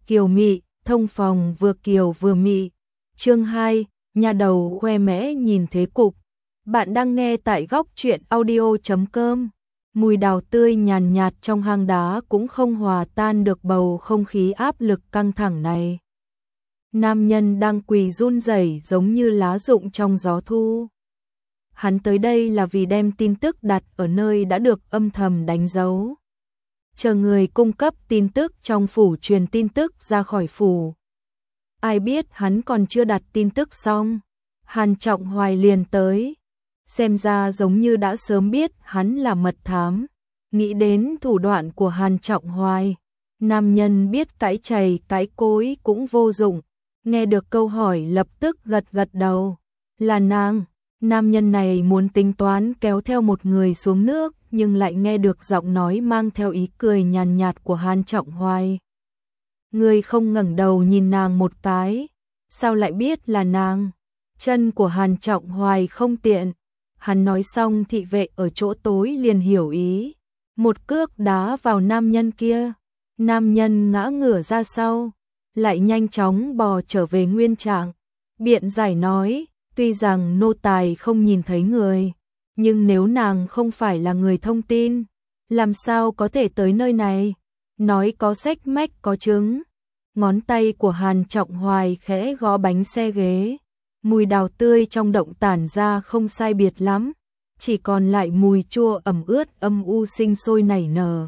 kiều mị, thông phòng vừa kiều vừa mị. Chương 2, nhà đầu khoe mẽ nhìn thế cục. Bạn đang nghe tại góc truyện audio.com. Mùi đào tươi nhàn nhạt trong hang đá cũng không hòa tan được bầu không khí áp lực căng thẳng này. Nam nhân đang quỳ run rẩy giống như lá rụng trong gió thu. Hắn tới đây là vì đem tin tức đặt ở nơi đã được âm thầm đánh dấu. Chờ người cung cấp tin tức trong phủ truyền tin tức ra khỏi phủ. Ai biết hắn còn chưa đặt tin tức xong, Hàn Trọng Hoài liền tới. Xem ra giống như đã sớm biết hắn là mật thám. Nghĩ đến thủ đoạn của Hàn Trọng Hoài, nam nhân biết cãi chày cãi cối cũng vô dụng. Nghe được câu hỏi lập tức gật gật đầu. Là nàng. Nam nhân này muốn tính toán kéo theo một người xuống nước, nhưng lại nghe được giọng nói mang theo ý cười nhàn nhạt của Hàn Trọng Hoài. Người không ngẩng đầu nhìn nàng một cái, sao lại biết là nàng? Chân của Hàn Trọng Hoài không tiện. Hắn nói xong thị vệ ở chỗ tối liền hiểu ý. Một cước đá vào nam nhân kia. Nam nhân ngã ngửa ra sau, lại nhanh chóng bò trở về nguyên trạng. Biện giải nói, tuy rằng nô tài không nhìn thấy người, nhưng nếu nàng không phải là người thông tin, làm sao có thể tới nơi này? Nói có xách mách có chứng. Ngón tay của Hàn Trọng Hoài khẽ gõ bánh xe ghế. Mùi đào tươi trong động tản ra không sai biệt lắm, chỉ còn lại mùi chua ẩm ướt âm u sinh sôi nảy nở.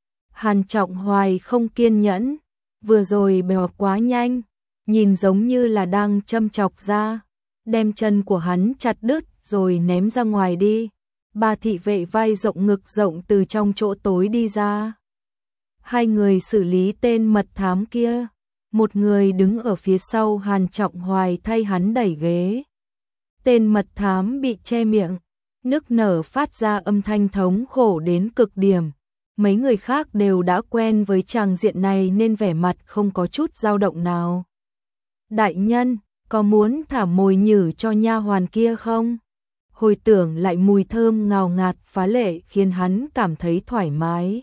Hàn Trọng Hoài không kiên nhẫn, vừa rồi bèo quá nhanh, nhìn giống như là đang châm chọc ra, đem chân của hắn chặt đứt rồi ném ra ngoài đi. Ba thị vệ vai rộng ngực rộng từ trong chỗ tối đi ra. Hai người xử lý tên mật thám kia. Một người đứng ở phía sau Hàn Trọng Hoài thay hắn đẩy ghế. Tên mật thám bị che miệng, nức nở phát ra âm thanh thống khổ đến cực điểm. Mấy người khác đều đã quen với tràng diện này nên vẻ mặt không có chút dao động nào. Đại nhân, có muốn thả mồi nhử cho nha hoàn kia không? Hồi tưởng lại mùi thơm ngào ngạt phá lệ khiến hắn cảm thấy thoải mái.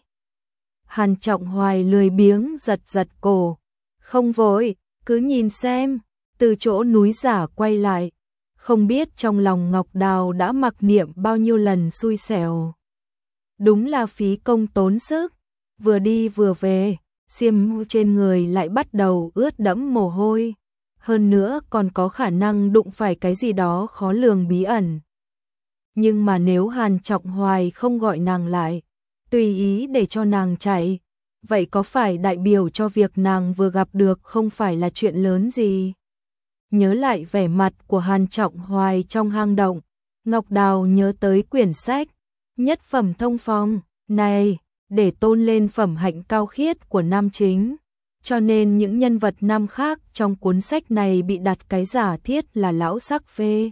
Hàn Trọng Hoài lười biếng giật giật cổ. Không vội, cứ nhìn xem. Từ chỗ núi giả quay lại, không biết trong lòng Ngọc Đào đã mặc niệm bao nhiêu lần xui xẻo. Đúng là phí công tốn sức. Vừa đi vừa về, xiêm trên người lại bắt đầu ướt đẫm mồ hôi. Hơn nữa còn có khả năng đụng phải cái gì đó khó lường bí ẩn. Nhưng mà nếu Hàn Trọng Hoài không gọi nàng lại, tùy ý để cho nàng chạy, vậy có phải đại biểu cho việc nàng vừa gặp được không phải là chuyện lớn gì? Nhớ lại vẻ mặt của Hàn Trọng Hoài trong hang động, Ngọc Đào nhớ tới quyển sách Nhất phẩm thông phong này, để tôn lên phẩm hạnh cao khiết của nam chính. Cho nên những nhân vật nam khác trong cuốn sách này bị đặt cái giả thiết là lão sắc phê.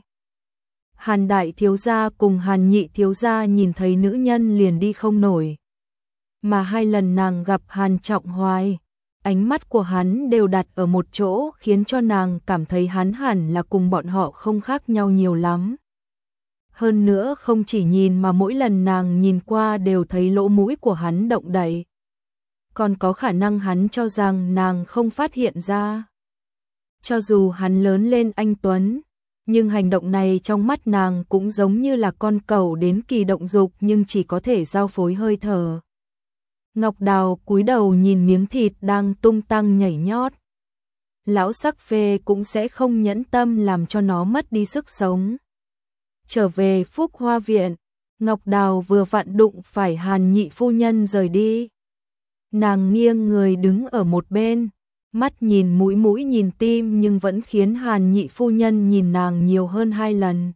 Hàn đại thiếu gia cùng Hàn nhị thiếu gia nhìn thấy nữ nhân liền đi không nổi. Mà hai lần nàng gặp Hàn Trọng Hoài, ánh mắt của hắn đều đặt ở một chỗ khiến cho nàng cảm thấy hắn hẳn là cùng bọn họ không khác nhau nhiều lắm. Hơn nữa không chỉ nhìn mà mỗi lần nàng nhìn qua đều thấy lỗ mũi của hắn động đậy. Còn có khả năng hắn cho rằng nàng không phát hiện ra. Cho dù hắn lớn lên anh tuấn, nhưng hành động này trong mắt nàng cũng giống như là con cẩu đến kỳ động dục nhưng chỉ có thể giao phối hơi thở. Ngọc Đào cúi đầu nhìn miếng thịt đang tung tăng nhảy nhót. Lão sắc phê cũng sẽ không nhẫn tâm làm cho nó mất đi sức sống. Trở về Phúc Hoa Viện, Ngọc Đào vừa vặn đụng phải Hàn nhị phu nhân rời đi. Nàng nghiêng người đứng ở một bên, mắt nhìn mũi mũi nhìn tim nhưng vẫn khiến Hàn nhị phu nhân nhìn nàng nhiều hơn 2 lần.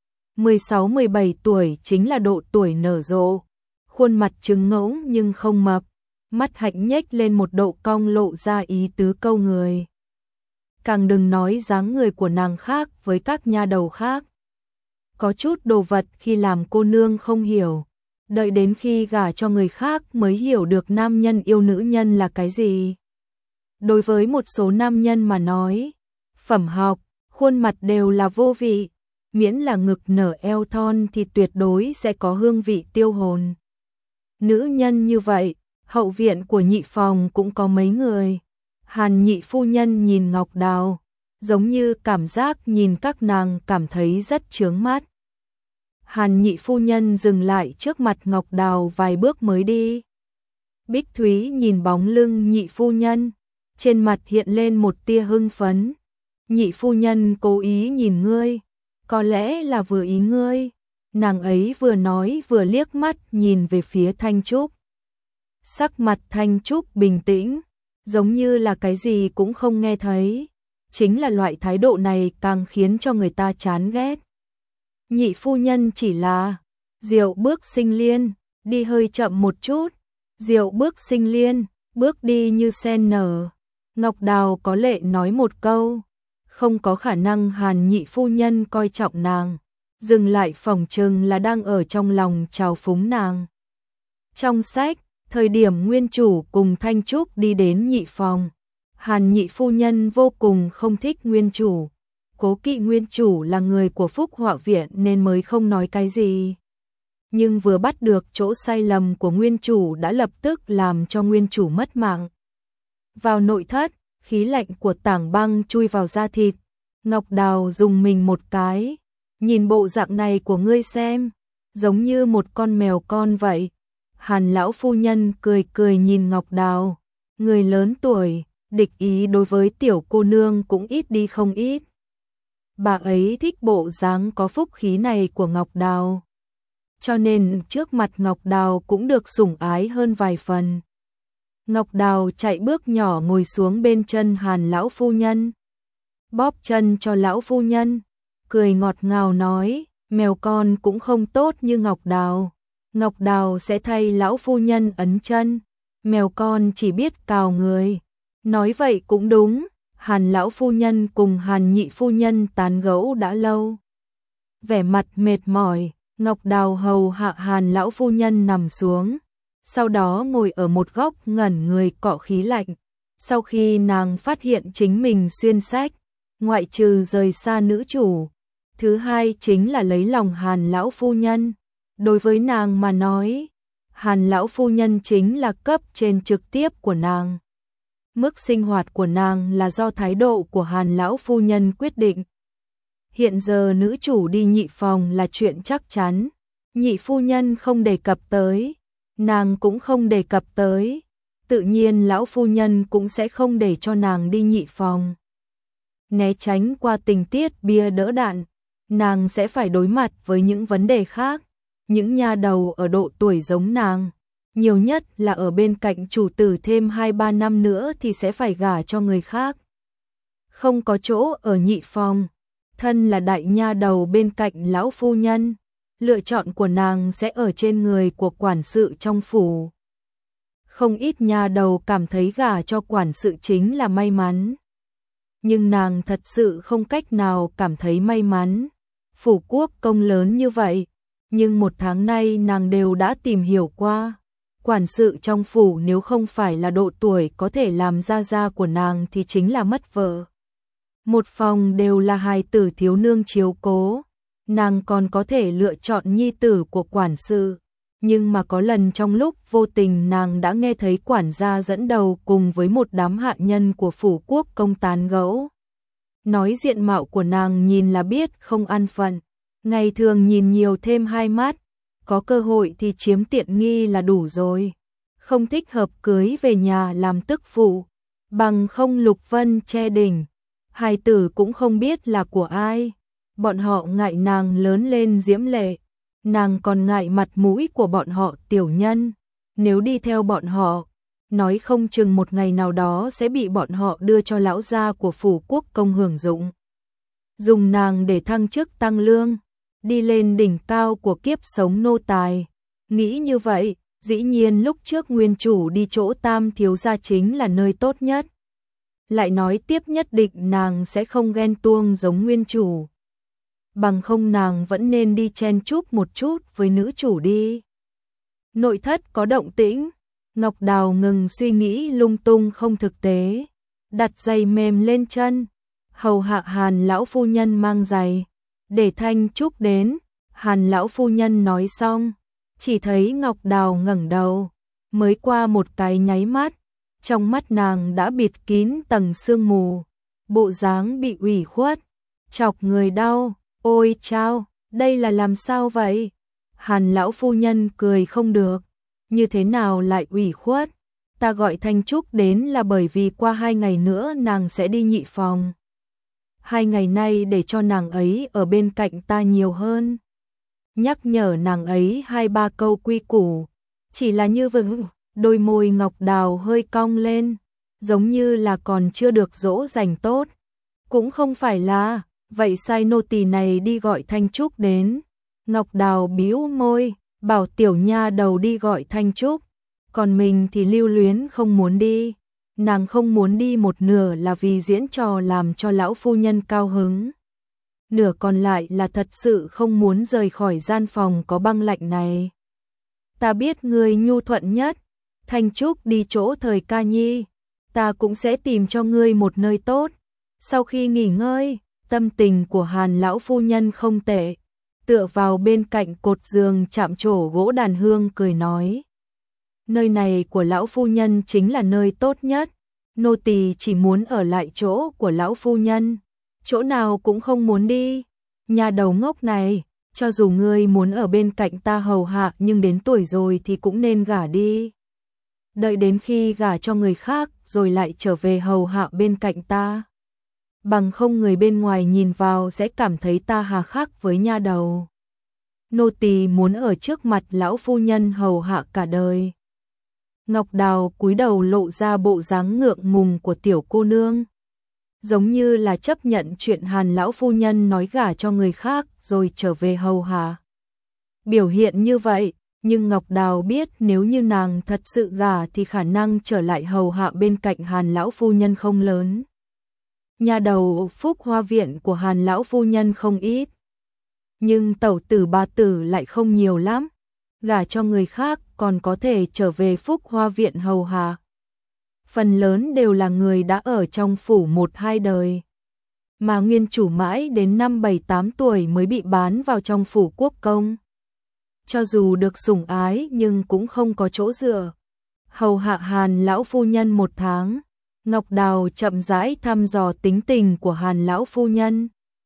16-17 tuổi chính là độ tuổi nở rộ. Khuôn mặt trứng ngỗng nhưng không mập, mắt hạnh nhếch lên một độ cong lộ ra ý tứ câu người. Càng đừng nói dáng người của nàng khác với các nha đầu khác. Có chút đồ vật khi làm cô nương không hiểu, đợi đến khi gả cho người khác mới hiểu được nam nhân yêu nữ nhân là cái gì. Đối với một số nam nhân mà nói, phẩm học, khuôn mặt đều là vô vị, miễn là ngực nở eo thon thì tuyệt đối sẽ có hương vị tiêu hồn. Nữ nhân như vậy, hậu viện của nhị phòng cũng có mấy người. Hàn Nhị phu nhân nhìn Ngọc Đào, giống như cảm giác nhìn các nàng cảm thấy rất chướng mắt. Hàn Nhị phu nhân dừng lại trước mặt Ngọc Đào vài bước mới đi. Bích Thúy nhìn bóng lưng Nhị phu nhân, trên mặt hiện lên một tia hưng phấn. Nhị phu nhân cố ý nhìn ngươi, có lẽ là vừa ý ngươi. Nàng ấy vừa nói vừa liếc mắt nhìn về phía Thanh Trúc. Sắc mặt Thanh Trúc bình tĩnh, giống như là cái gì cũng không nghe thấy. Chính là loại thái độ này càng khiến cho người ta chán ghét. Nhị phu nhân chỉ là Diệu bước sinh liên, đi hơi chậm một chút. Diệu bước sinh liên, bước đi như sen nở. Ngọc Đào có lệ nói một câu, không có khả năng Hàn Nhị phu nhân coi trọng nàng, dừng lại phỏng chừng là đang ở trong lòng trào phúng nàng. Trong sách, thời điểm nguyên chủ cùng Thanh Trúc đi đến nhị phòng, Hàn Nhị phu nhân vô cùng không thích nguyên chủ. Cố kỵ nguyên chủ là người của Phúc Họa Viện nên mới không nói cái gì. Nhưng vừa bắt được chỗ sai lầm của nguyên chủ đã lập tức làm cho nguyên chủ mất mạng. Vào nội thất, khí lạnh của tảng băng chui vào da thịt. Ngọc Đào dùng mình một cái. Nhìn bộ dạng này của ngươi xem, giống như một con mèo con vậy. Hàn lão phu nhân cười cười nhìn Ngọc Đào. Người lớn tuổi, địch ý đối với tiểu cô nương cũng ít đi không ít. Bà ấy thích bộ dáng có phúc khí này của Ngọc Đào, cho nên trước mặt Ngọc Đào cũng được sủng ái hơn vài phần. Ngọc Đào chạy bước nhỏ ngồi xuống bên chân Hàn lão phu nhân, bóp chân cho lão phu nhân, cười ngọt ngào nói, mèo con cũng không tốt như Ngọc Đào. Ngọc Đào sẽ thay lão phu nhân ấn chân, mèo con chỉ biết cào người. Nói vậy cũng đúng. Hàn lão phu nhân cùng Hàn Nhị phu nhân tán gẫu đã lâu. Vẻ mặt mệt mỏi, Ngọc Đào hầu hạ Hàn lão phu nhân nằm xuống, sau đó ngồi ở một góc ngẩn người cọ khí lạnh. Sau khi nàng phát hiện chính mình xuyên sách, ngoại trừ rời xa nữ chủ, thứ hai chính là lấy lòng Hàn lão phu nhân. Đối với nàng mà nói, Hàn lão phu nhân chính là cấp trên trực tiếp của nàng. Mức sinh hoạt của nàng là do thái độ của Hàn lão phu nhân quyết định. Hiện giờ nữ chủ đi nhị phòng là chuyện chắc chắn. Nhị phu nhân không đề cập tới, nàng cũng không đề cập tới. Tự nhiên lão phu nhân cũng sẽ không để cho nàng đi nhị phòng. Né tránh qua tình tiết bia đỡ đạn, nàng sẽ phải đối mặt với những vấn đề khác. Những nha đầu ở độ tuổi giống nàng, nhiều nhất là ở bên cạnh chủ tử thêm 2-3 năm nữa thì sẽ phải gả cho người khác. Không có chỗ ở nhị phòng, thân là đại nha đầu bên cạnh lão phu nhân, lựa chọn của nàng sẽ ở trên người của quản sự trong phủ. Không ít nha đầu cảm thấy gả cho quản sự chính là may mắn. Nhưng nàng thật sự không cách nào cảm thấy may mắn. Phủ quốc công lớn như vậy, nhưng 1 tháng nay nàng đều đã tìm hiểu qua. Quản sự trong phủ nếu không phải là độ tuổi có thể làm gia của nàng thì chính là mất vợ. Một phòng đều là hài tử thiếu nương chiếu cố, nàng còn có thể lựa chọn nhi tử của quản sự. Nhưng mà có lần trong lúc vô tình nàng đã nghe thấy quản gia dẫn đầu cùng với một đám hạ nhân của phủ quốc công tán gẫu. Nói diện mạo của nàng nhìn là biết không an phận, ngày thường nhìn nhiều thêm 2 mắt, có cơ hội thì chiếm tiện nghi là đủ rồi. Không thích hợp cưới về nhà làm tức phụ, bằng không Lục Vân che đỉnh. Hài tử cũng không biết là của ai. Bọn họ ngại nàng lớn lên diễm lệ, nàng còn ngại mặt mũi của bọn họ tiểu nhân. Nếu đi theo bọn họ, nói không chừng một ngày nào đó sẽ bị bọn họ đưa cho lão gia của phủ quốc công hưởng dụng. Dùng nàng để thăng chức tăng lương, đi lên đỉnh cao của kiếp sống nô tài. Nghĩ như vậy, dĩ nhiên lúc trước nguyên chủ đi chỗ Tam thiếu gia chính là nơi tốt nhất. Lại nói tiếp nhất định nàng sẽ không ghen tuông giống nguyên chủ. Bằng không nàng vẫn nên đi chen chúc một chút với nữ chủ đi. Nội thất có động tĩnh, Ngọc Đào ngừng suy nghĩ lung tung không thực tế, đặt giày mềm lên chân, hầu hạ Hàn lão phu nhân mang giày, để Thanh Trúc đến. Hàn lão phu nhân nói xong, chỉ thấy Ngọc Đào ngẩng đầu, mới qua một cái nháy mắt, trong mắt nàng đã bịt kín tầng sương mù, bộ dáng bị ủy khuất, chọc người đau. Ôi chao, đây là làm sao vậy? Hàn lão phu nhân cười không được, như thế nào lại ủy khuất? Ta gọi Thanh Trúc đến là bởi vì qua 2 ngày nữa nàng sẽ đi nhị phòng. 2 ngày nay để cho nàng ấy ở bên cạnh ta nhiều hơn. Nhắc nhở nàng ấy 2-3 câu quy củ. Chỉ là như vững, đôi môi ngọc đào hơi cong lên, giống như là còn chưa được dỗ dành tốt. Cũng không phải là, vậy sai nô tỳ này đi gọi Thanh Trúc đến. Ngọc đào bĩu môi, bảo tiểu nha đầu đi gọi Thanh Trúc. Còn mình thì lưu luyến không muốn đi. Nàng không muốn đi một nửa là vì diễn trò làm cho lão phu nhân cao hứng. Nửa còn lại là thật sự không muốn rời khỏi gian phòng có băng lạnh này. Ta biết ngươi nhu thuận nhất. Thanh Trúc đi chỗ Thời Ca Nhi. Ta cũng sẽ tìm cho ngươi một nơi tốt. Sau khi nghỉ ngơi, tâm tình của Hàn lão phu nhân không tệ. Tựa vào bên cạnh cột giường chạm trổ gỗ đàn hương cười nói. Nơi này của lão phu nhân chính là nơi tốt nhất. Nô tỳ chỉ muốn ở lại chỗ của lão phu nhân. Chỗ nào cũng không muốn đi. Nhà đầu ngốc này, cho dù ngươi muốn ở bên cạnh ta hầu hạ nhưng đến tuổi rồi thì cũng nên gả đi. Đợi đến khi gả cho người khác rồi lại trở về hầu hạ bên cạnh ta. Bằng không người bên ngoài nhìn vào sẽ cảm thấy ta hà khắc với nha đầu. Nô tỳ muốn ở trước mặt lão phu nhân hầu hạ cả đời. Ngọc Đào cúi đầu lộ ra bộ dáng ngượng ngùng của tiểu cô nương. Giống như là chấp nhận chuyện Hàn lão phu nhân nói gả cho người khác rồi trở về hầu hạ. Biểu hiện như vậy, nhưng Ngọc Đào biết nếu như nàng thật sự gả thì khả năng trở lại hầu hạ bên cạnh Hàn lão phu nhân không lớn. Nhà đầu phúc hoa viện của Hàn lão phu nhân không ít. Nhưng tẩu tử bà tử lại không nhiều lắm. Gả cho người khác còn có thể trở về phúc hoa viện hầu hạ. Phần lớn đều là người đã ở trong phủ 1-2 đời. Mà nguyên chủ mãi đến năm 7-8 tuổi mới bị bán vào trong phủ quốc công. Cho dù được sủng ái nhưng cũng không có chỗ dựa. Hầu hạ Hàn lão phu nhân 1 tháng. Ngọc Đào chậm rãi thăm dò tính tình của Hàn lão phu nhân.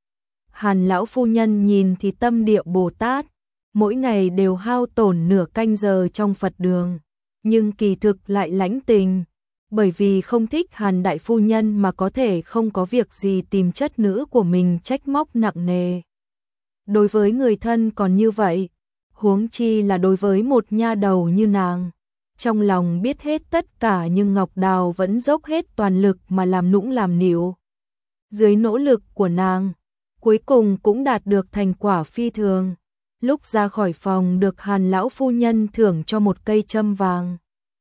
Hàn lão phu nhân nhìn thì tâm địa Bồ Tát, mỗi ngày đều hao tổn nửa canh giờ trong Phật đường, nhưng kỳ thực lại lãnh tình, bởi vì không thích Hàn đại phu nhân mà có thể không có việc gì tìm chất nữ của mình trách móc nặng nề. Đối với người thân còn như vậy, huống chi là đối với một nha đầu như nàng. Trong lòng biết hết tất cả nhưng Ngọc Đào vẫn dốc hết toàn lực mà làm nũng làm nịu. Dưới nỗ lực của nàng, cuối cùng cũng đạt được thành quả phi thường. Lúc ra khỏi phòng được Hàn lão phu nhân thưởng cho một cây châm vàng.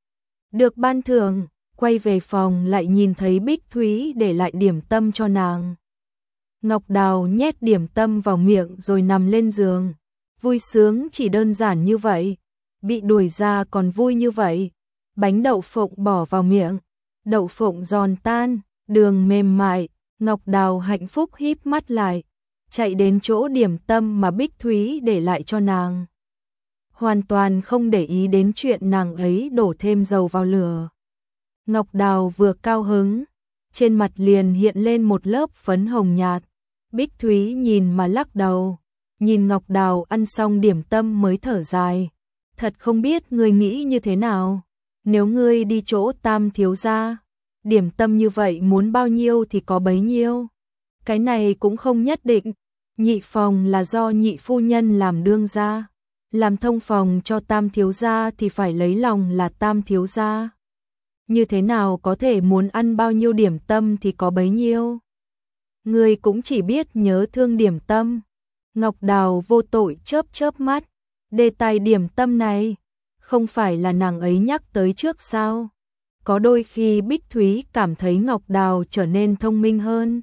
Được ban thưởng, quay về phòng lại nhìn thấy Bích Thúy để lại điểm tâm cho nàng. Ngọc Đào nhét điểm tâm vào miệng rồi nằm lên giường. Vui sướng chỉ đơn giản như vậy. Bị đuổi ra còn vui như vậy. Bánh đậu phộng bỏ vào miệng. Đậu phộng giòn tan, đường mềm mại. Ngọc Đào hạnh phúc híp mắt lại. Chạy đến chỗ điểm tâm mà Bích Thúy để lại cho nàng. Hoàn toàn không để ý đến chuyện nàng ấy đổ thêm dầu vào lửa. Ngọc Đào vừa cao hứng, trên mặt liền hiện lên một lớp phấn hồng nhạt. Bích Thúy nhìn mà lắc đầu, nhìn Ngọc Đào ăn xong điểm tâm mới thở dài. Thật không biết ngươi nghĩ như thế nào, nếu ngươi đi chỗ Tam thiếu gia, điểm tâm như vậy muốn bao nhiêu thì có bấy nhiêu. Cái này cũng không nhất định, nhị phòng là do nhị phu nhân làm đương gia, làm thông phòng cho Tam thiếu gia thì phải lấy lòng là Tam thiếu gia. Như thế nào có thể muốn ăn bao nhiêu điểm tâm thì có bấy nhiêu. Ngươi cũng chỉ biết nhớ thương điểm tâm. Ngọc Đào vô tội chớp chớp mắt. Đề tài điểm tâm này, không phải là nàng ấy nhắc tới trước sao? Có đôi khi Bích Thúy cảm thấy Ngọc Đào trở nên thông minh hơn.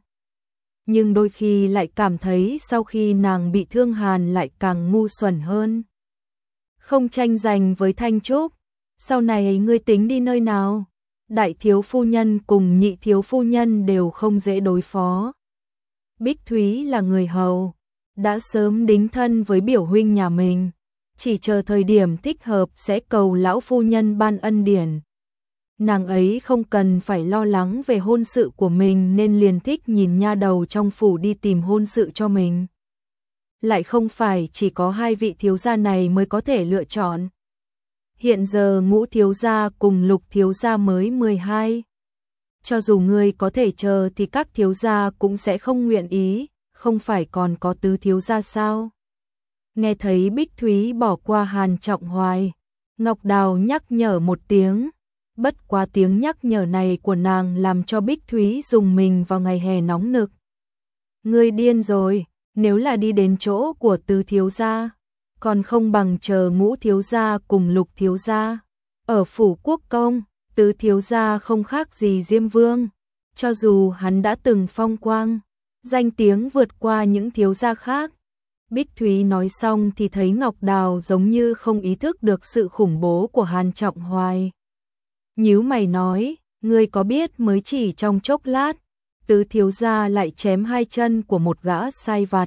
Nhưng đôi khi lại cảm thấy sau khi nàng bị thương Hàn lại càng ngu xuẩn hơn. Không tranh giành với Thanh Trúc, sau này ngươi tính đi nơi nào? Đại thiếu phu nhân cùng nhị thiếu phu nhân đều không dễ đối phó. Bích Thúy là người hầu, đã sớm đính thân với biểu huynh nhà mình, chỉ chờ thời điểm thích hợp sẽ cầu lão phu nhân ban ân điển. Nàng ấy không cần phải lo lắng về hôn sự của mình nên liền thích nhìn nha đầu trong phủ đi tìm hôn sự cho mình. Lại không phải chỉ có hai vị thiếu gia này mới có thể lựa chọn. Hiện giờ Ngũ thiếu gia cùng Lục thiếu gia mới 12. Cho dù ngươi có thể chờ thì các thiếu gia cũng sẽ không nguyện ý, không phải còn có Tứ thiếu gia sao? Nghe thấy Bích Thúy bỏ qua Hàn Trọng Hoài, Ngọc Đào nhắc nhở một tiếng. Bất quá tiếng nhắc nhở này của nàng làm cho Bích Thúy rùng mình vào ngày hè nóng nực. Ngươi điên rồi, nếu là đi đến chỗ của Tứ thiếu gia, còn không bằng chờ Ngũ thiếu gia cùng Lục thiếu gia. Ở phủ Quốc công, Tứ thiếu gia không khác gì Diêm Vương, cho dù hắn đã từng phong quang, danh tiếng vượt qua những thiếu gia khác. Bích Thúy nói xong thì thấy Ngọc Đào giống như không ý thức được sự khủng bố của Hàn Trọng Hoài. Nhíu mày nói, ngươi có biết mới chỉ trong chốc lát, Tứ thiếu gia lại chém hai chân của một gã sai vặt,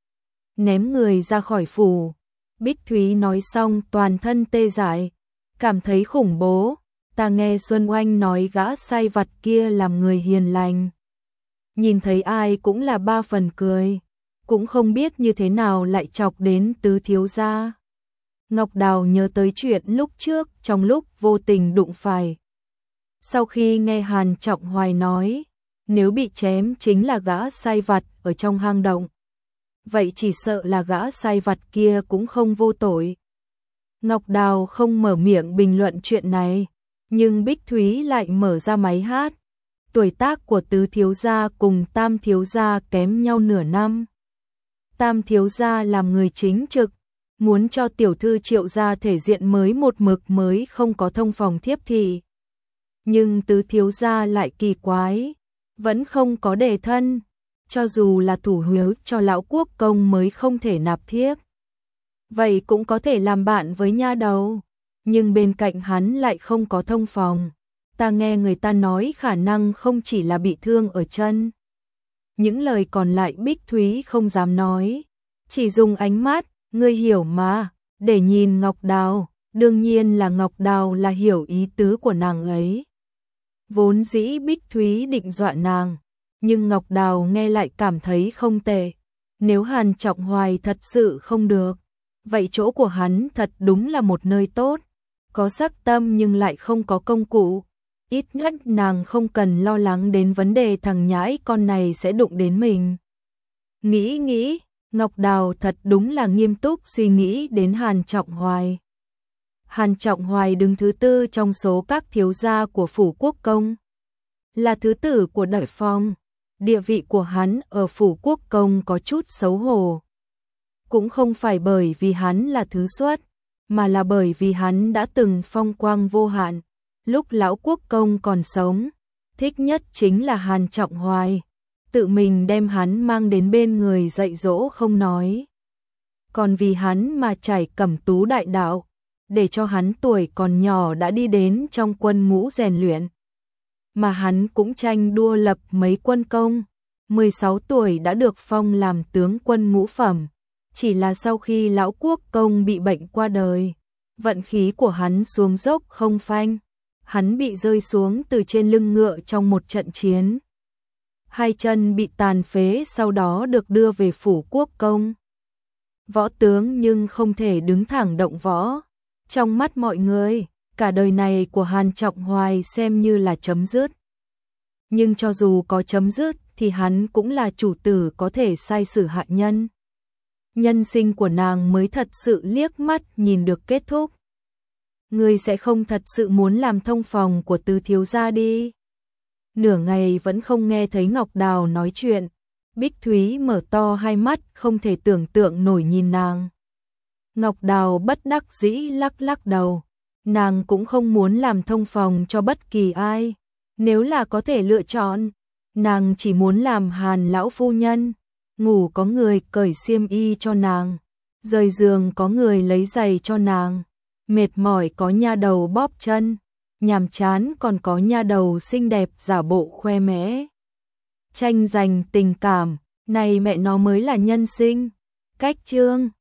ném người ra khỏi phủ. Bích Thúy nói xong toàn thân tê dại, cảm thấy khủng bố. Ta nghe Xuân Oanh nói gã sai vặt kia làm người hiền lành, nhìn thấy ai cũng là ba phần cười, cũng không biết như thế nào lại chọc đến Tứ thiếu gia. Ngọc Đào nhớ tới chuyện lúc trước trong lúc vô tình đụng phải. Sau khi nghe Hàn Trọng Hoài nói, nếu bị chém chính là gã sai vặt ở trong hang động, vậy chỉ sợ là gã sai vặt kia cũng không vô tội. Ngọc Đào không mở miệng bình luận chuyện này, nhưng Bích Thúy lại mở ra máy hát. Tuổi tác của Tứ thiếu gia cùng Tam thiếu gia kém nhau nửa năm. Tam thiếu gia làm người chính trực, muốn cho tiểu thư Triệu gia thể diện mới một mực mới không có thông phòng thiếp thị. Nhưng Tứ thiếu gia lại kỳ quái, vẫn không có đề thân, cho dù là thủ hiếu cho lão quốc công mới không thể nạp thiếp. Vậy cũng có thể làm bạn với nha đầu, nhưng bên cạnh hắn lại không có thông phòng. Ta nghe người ta nói khả năng không chỉ là bị thương ở chân. Những lời còn lại Bích Thúy không dám nói, chỉ dùng ánh mắt, ngươi hiểu mà, để nhìn Ngọc Đào. Đương nhiên là Ngọc Đào là hiểu ý tứ của nàng ấy. Vốn dĩ Bích Thúy định dọa nàng, nhưng Ngọc Đào nghe lại cảm thấy không tệ. Nếu Hàn Trọng Hoài thật sự không được, vậy chỗ của hắn thật đúng là một nơi tốt, có sắc tâm nhưng lại không có công cụ. Ít nhất nàng không cần lo lắng đến vấn đề thằng nhãi con này sẽ đụng đến mình. Nghĩ, Ngọc Đào thật đúng là nghiêm túc suy nghĩ đến Hàn Trọng Hoài. Hàn Trọng Hoài đứng thứ tư trong số các thiếu gia của phủ Quốc công, là thứ tử của Đại Phong. Địa vị của hắn ở phủ Quốc công có chút xấu hổ. Cũng không phải bởi vì hắn là thứ xuất, mà là bởi vì hắn đã từng phong quang vô hạn. Lúc lão quốc công còn sống, thích nhất chính là Hàn Trọng Hoài, tự mình đem hắn mang đến bên người dạy dỗ không nói, còn vì hắn mà trải Cẩm Tú đại đạo, để cho hắn tuổi còn nhỏ đã đi đến trong quân ngũ rèn luyện. Mà hắn cũng tranh đua lập mấy quân công, 16 tuổi đã được phong làm tướng quân ngũ phẩm, chỉ là sau khi lão quốc công bị bệnh qua đời, vận khí của hắn xuống dốc không phanh. Hắn bị rơi xuống từ trên lưng ngựa trong một trận chiến. Hai chân bị tàn phế, sau đó được đưa về phủ Quốc công. Võ tướng nhưng không thể đứng thẳng động võ. Trong mắt mọi người, cả đời này của Hàn Trọng Hoài xem như là chấm dứt. Nhưng cho dù có chấm dứt thì hắn cũng là chủ tử có thể sai xử hạ nhân. Nhân sinh của nàng mới thật sự liếc mắt nhìn được kết thúc. Ngươi sẽ không thật sự muốn làm thông phòng của Tứ thiếu gia đi. Nửa ngày vẫn không nghe thấy Ngọc Đào nói chuyện. Bích Thúy mở to hai mắt không thể tưởng tượng nổi nhìn nàng. Ngọc Đào bất đắc dĩ lắc lắc đầu. Nàng cũng không muốn làm thông phòng cho bất kỳ ai. Nếu là có thể lựa chọn, nàng chỉ muốn làm Hàn lão phu nhân. Ngủ có người cởi xiêm y cho nàng, rời giường có người lấy giày cho nàng, mệt mỏi có nha đầu bóp chân, nhàm chán còn có nha đầu xinh đẹp giả bộ khoe mẽ. Tranh giành tình cảm, này mẹ nó mới là nhân sinh. Cách chương